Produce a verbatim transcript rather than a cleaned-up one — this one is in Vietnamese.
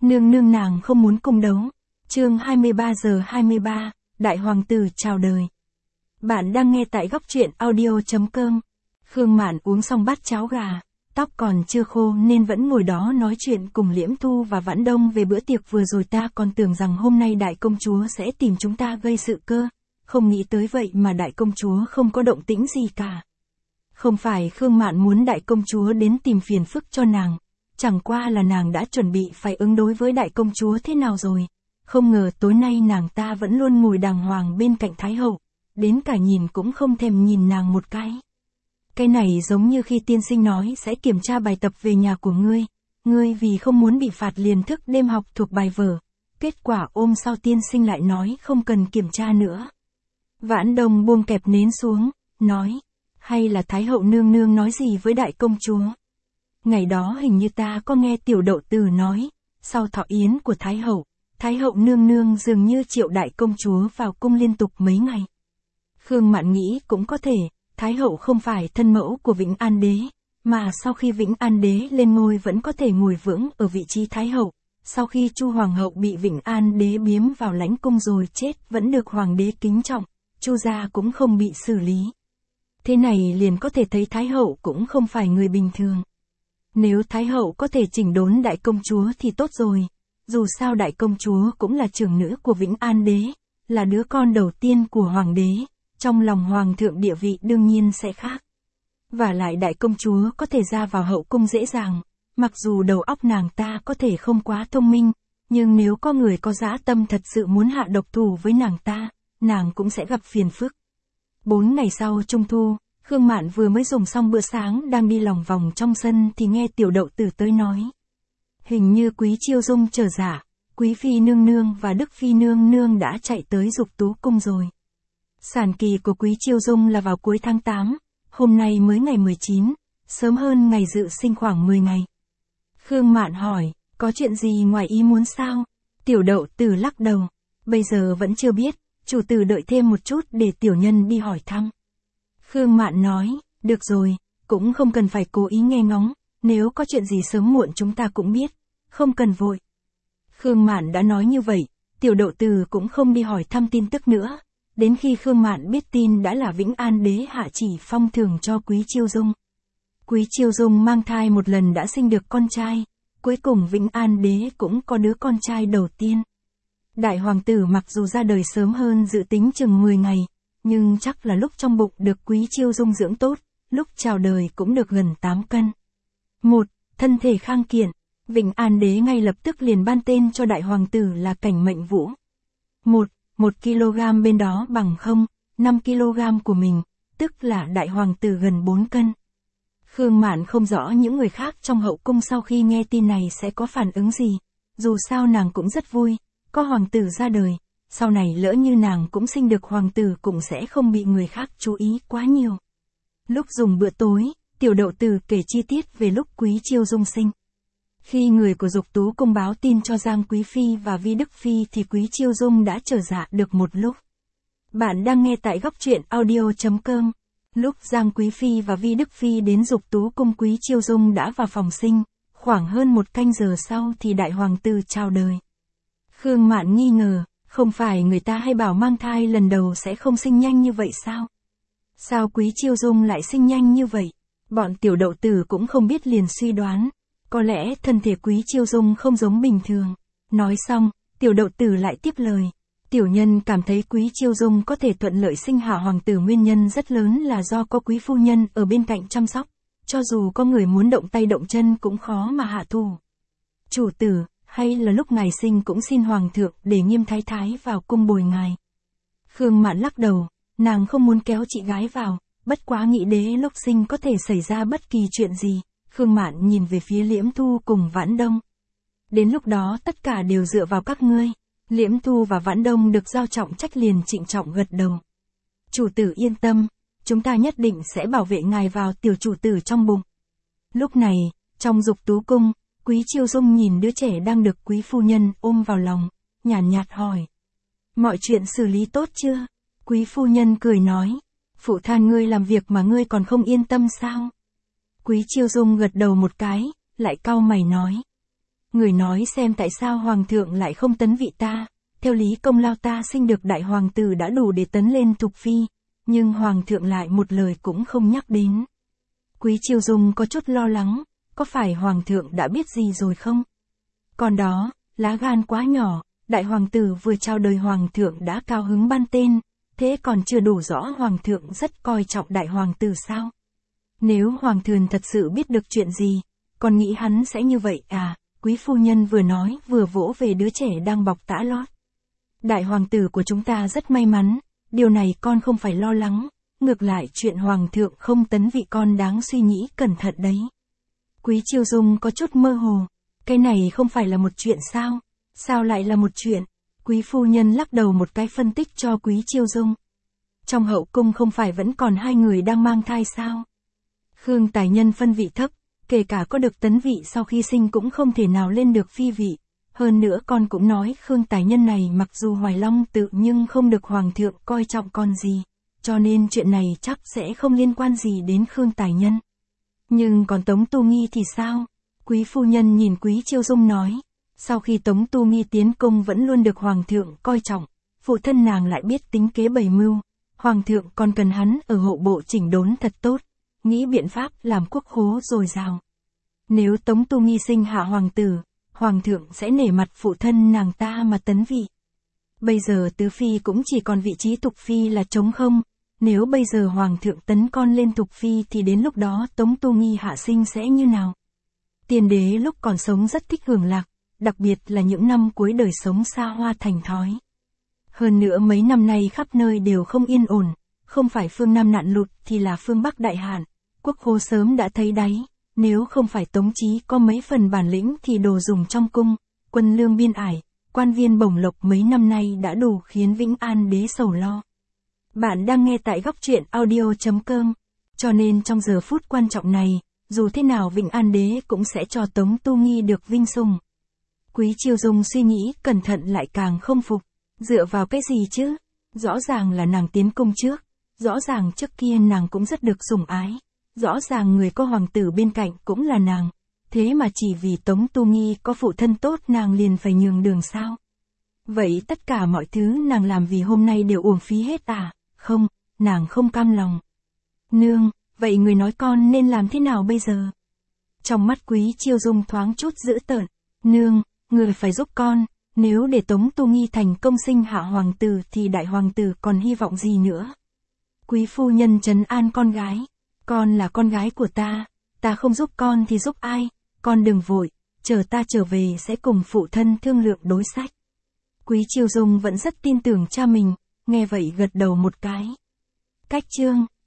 Nương nương nàng không muốn cung đấu. Chương hai mươi ba giờ hai mươi ba, Đại Hoàng tử chào đời. Bạn đang nghe tại góc truyện audio chấm com. Khương Mạn uống xong bát cháo gà, tóc còn chưa khô nên vẫn ngồi đó nói chuyện cùng Liễm Thu và Vãn Đông về bữa tiệc vừa rồi. Ta còn tưởng rằng hôm nay đại công chúa sẽ tìm chúng ta gây sự cơ, không nghĩ tới vậy mà đại công chúa không có động tĩnh gì cả. Không phải Khương Mạn muốn đại công chúa đến tìm phiền phức cho nàng, chẳng qua là nàng đã chuẩn bị phải ứng đối với đại công chúa thế nào rồi. Không ngờ tối nay nàng ta vẫn luôn ngồi đàng hoàng bên cạnh Thái hậu, đến cả nhìn cũng không thèm nhìn nàng một cái. Cái này giống như khi tiên sinh nói sẽ kiểm tra bài tập về nhà của ngươi, ngươi vì không muốn bị phạt liền thức đêm học thuộc bài vở, kết quả ôm sau tiên sinh lại nói không cần kiểm tra nữa. Vãn Đông buông kẹp nến xuống, nói, hay là Thái hậu nương nương nói gì với đại công chúa? Ngày đó hình như ta có nghe tiểu đậu tử nói, sau thọ yến của Thái hậu, Thái hậu nương nương dường như triệu đại công chúa vào cung liên tục mấy ngày. Khương Mạn nghĩ cũng có thể, Thái hậu không phải thân mẫu của Vĩnh An đế, mà sau khi Vĩnh An đế lên ngôi vẫn có thể ngồi vững ở vị trí Thái hậu. Sau khi Chu hoàng hậu bị Vĩnh An đế biếm vào lãnh cung rồi chết vẫn được hoàng đế kính trọng, Chu gia cũng không bị xử lý. Thế này liền có thể thấy Thái hậu cũng không phải người bình thường. Nếu Thái hậu có thể chỉnh đốn đại công chúa thì tốt rồi. Dù sao đại công chúa cũng là trưởng nữ của Vĩnh An đế, là đứa con đầu tiên của hoàng đế, trong lòng hoàng thượng địa vị đương nhiên sẽ khác. Và lại đại công chúa có thể ra vào hậu cung dễ dàng, mặc dù đầu óc nàng ta có thể không quá thông minh, nhưng nếu có người có dã tâm thật sự muốn hạ độc thủ với nàng ta, nàng cũng sẽ gặp phiền phức. Bốn ngày sau Trung thu, Khương Mạn vừa mới dùng xong bữa sáng đang đi lòng vòng trong sân thì nghe tiểu đậu tử tới nói. Hình như Quý Chiêu Dung chờ dạ, Quý Phi nương nương và Đức Phi nương nương đã chạy tới Dục Tú cung rồi. Sản kỳ của Quý Chiêu Dung là vào cuối tháng tám, hôm nay mới ngày mười chín, sớm hơn ngày dự sinh khoảng mười ngày. Khương Mạn hỏi, có chuyện gì ngoài ý muốn sao? Tiểu đậu tử lắc đầu, bây giờ vẫn chưa biết, chủ tử đợi thêm một chút để tiểu nhân đi hỏi thăm. Khương Mạn nói, được rồi, cũng không cần phải cố ý nghe ngóng, nếu có chuyện gì sớm muộn chúng ta cũng biết, không cần vội. Khương Mạn đã nói như vậy, tiểu đậu tử cũng không đi hỏi thăm tin tức nữa, đến khi Khương Mạn biết tin đã là Vĩnh An đế hạ chỉ phong thưởng cho Quý Chiêu Dung. Quý Chiêu Dung mang thai một lần đã sinh được con trai, cuối cùng Vĩnh An đế cũng có đứa con trai đầu tiên. Đại hoàng tử mặc dù ra đời sớm hơn dự tính chừng mười ngày, nhưng chắc là lúc trong bụng được Quý Chiêu Dung dưỡng tốt, lúc chào đời cũng được gần tám cân. Một, thân thể khang kiện, Vĩnh An đế ngay lập tức liền ban tên cho đại hoàng tử là Cảnh Mệnh Vũ. Một, một kg bên đó bằng không, năm ki lô gam của mình, tức là đại hoàng tử gần bốn cân. Khương Mạn không rõ những người khác trong hậu cung sau khi nghe tin này sẽ có phản ứng gì, dù sao nàng cũng rất vui, có hoàng tử ra đời, sau này lỡ như nàng cũng sinh được hoàng tử cũng sẽ không bị người khác chú ý quá nhiều. Lúc dùng bữa tối, tiểu đậu tử kể chi tiết về lúc Quý Chiêu Dung sinh. Khi người của Dục Tú cung báo tin cho Giang Quý Phi và Vi Đức Phi thì Quý Chiêu Dung đã trở dạ được một lúc. Bạn đang nghe tại góc truyện audio chấm com. Lúc Giang Quý Phi và Vi Đức Phi đến Dục Tú cung Quý Chiêu Dung đã vào phòng sinh, khoảng hơn một canh giờ sau thì đại hoàng tử chào đời. Khương Mạn nghi ngờ, không phải người ta hay bảo mang thai lần đầu sẽ không sinh nhanh như vậy sao? Sao Quý Chiêu Dung lại sinh nhanh như vậy? Bọn tiểu đậu tử cũng không biết liền suy đoán. Có lẽ thân thể Quý Chiêu Dung không giống bình thường. Nói xong, tiểu đậu tử lại tiếp lời. Tiểu nhân cảm thấy Quý Chiêu Dung có thể thuận lợi sinh hạ hoàng tử nguyên nhân rất lớn là do có quý phu nhân ở bên cạnh chăm sóc. Cho dù có người muốn động tay động chân cũng khó mà hạ thủ. Chủ tử, hay là lúc ngài sinh cũng xin hoàng thượng để Nghiêm thái thái vào cung bồi ngài. Khương Mạn lắc đầu, nàng không muốn kéo chị gái vào, bất quá nghĩ đế lúc sinh có thể xảy ra bất kỳ chuyện gì. Khương Mạn nhìn về phía Liễm Thu cùng Vãn Đông. Đến lúc đó tất cả đều dựa vào các ngươi. Liễm Thu và Vãn Đông được giao trọng trách liền trịnh trọng gật đầu. Chủ tử yên tâm, chúng ta nhất định sẽ bảo vệ ngài vào tiểu chủ tử trong bụng. Lúc này, trong Dục Tú cung, Quý Chiêu Dung nhìn đứa trẻ đang được quý phu nhân ôm vào lòng, nhàn nhạt, nhạt hỏi. Mọi chuyện xử lý tốt chưa? Quý phu nhân cười nói. Phụ thân ngươi làm việc mà ngươi còn không yên tâm sao? Quý Chiêu Dung gật đầu một cái, lại cau mày nói. Người nói xem tại sao hoàng thượng lại không tấn vị ta, theo lý công lao ta sinh được đại hoàng tử đã đủ để tấn lên thục phi, nhưng hoàng thượng lại một lời cũng không nhắc đến. Quý Chiêu Dung có chút lo lắng, có phải hoàng thượng đã biết gì rồi không? Còn đó, lá gan quá nhỏ, đại hoàng tử vừa chào đời hoàng thượng đã cao hứng ban tên, thế còn chưa đủ rõ hoàng thượng rất coi trọng đại hoàng tử sao? Nếu hoàng thượng thật sự biết được chuyện gì, còn nghĩ hắn sẽ như vậy à? Quý phu nhân vừa nói vừa vỗ về đứa trẻ đang bọc tã lót. Đại hoàng tử của chúng ta rất may mắn, điều này con không phải lo lắng, ngược lại chuyện hoàng thượng không tấn vị con đáng suy nghĩ cẩn thận đấy. Quý Chiêu Dung có chút mơ hồ, cái này không phải là một chuyện sao? Sao lại là một chuyện? Quý phu nhân lắc đầu một cái phân tích cho Quý Chiêu Dung. Trong hậu cung không phải vẫn còn hai người đang mang thai sao? Khương Tài Nhân phân vị thấp, kể cả có được tấn vị sau khi sinh cũng không thể nào lên được phi vị. Hơn nữa con cũng nói Khương Tài Nhân này mặc dù hoài long tự nhưng không được hoàng thượng coi trọng con gì, cho nên chuyện này chắc sẽ không liên quan gì đến Khương Tài Nhân. Nhưng còn Tống Tu Nghi thì sao? Quý phu nhân nhìn Quý Chiêu Dung nói, sau khi Tống Tu Nghi tiến cung vẫn luôn được hoàng thượng coi trọng, phụ thân nàng lại biết tính kế bày mưu, hoàng thượng còn cần hắn ở hộ bộ chỉnh đốn thật tốt, nghĩ biện pháp làm quốc khố dồi dào. Nếu Tống Tu Nghi sinh hạ hoàng tử, hoàng thượng sẽ nể mặt phụ thân nàng ta mà tấn vị. Bây giờ tứ phi cũng chỉ còn vị trí thục phi là trống không, nếu bây giờ hoàng thượng tấn con lên thục phi thì đến lúc đó Tống Tu Nghi hạ sinh sẽ như nào? Tiên đế lúc còn sống rất thích hưởng lạc, đặc biệt là những năm cuối đời sống xa hoa thành thói. Hơn nữa mấy năm nay khắp nơi đều không yên ổn, không phải phương Nam nạn lụt thì là phương Bắc đại hạn, quốc khố sớm đã thấy đáy, nếu không phải Tống Chí có mấy phần bản lĩnh thì đồ dùng trong cung, quân lương biên ải, quan viên bổng lộc mấy năm nay đã đủ khiến Vĩnh An đế sầu lo. Bạn đang nghe tại góc truyện audio chấm com, cho nên trong giờ phút quan trọng này, dù thế nào Vĩnh An đế cũng sẽ cho Tống Tu Nghi được vinh sủng. Quý Chiêu Dung suy nghĩ cẩn thận lại càng không phục, dựa vào cái gì chứ? Rõ ràng là nàng tiến cung trước, rõ ràng trước kia nàng cũng rất được sủng ái, rõ ràng người có hoàng tử bên cạnh cũng là nàng, thế mà chỉ vì Tống Tu Nghi có phụ thân tốt nàng liền phải nhường đường sao? Vậy tất cả mọi thứ nàng làm vì hôm nay đều uổng phí hết à? Không, nàng không cam lòng. Nương, vậy người nói con nên làm thế nào bây giờ? Trong mắt Quý Chiêu Dung thoáng chút dữ tợn, nương, người phải giúp con, nếu để Tống Tu Nghi thành công sinh hạ hoàng tử thì đại hoàng tử còn hy vọng gì nữa? Quý phu nhân trấn an con gái, con là con gái của ta, ta không giúp con thì giúp ai, con đừng vội, chờ ta trở về sẽ cùng phụ thân thương lượng đối sách. Quý Chiêu Dung vẫn rất tin tưởng cha mình, nghe vậy gật đầu một cái. Cách chương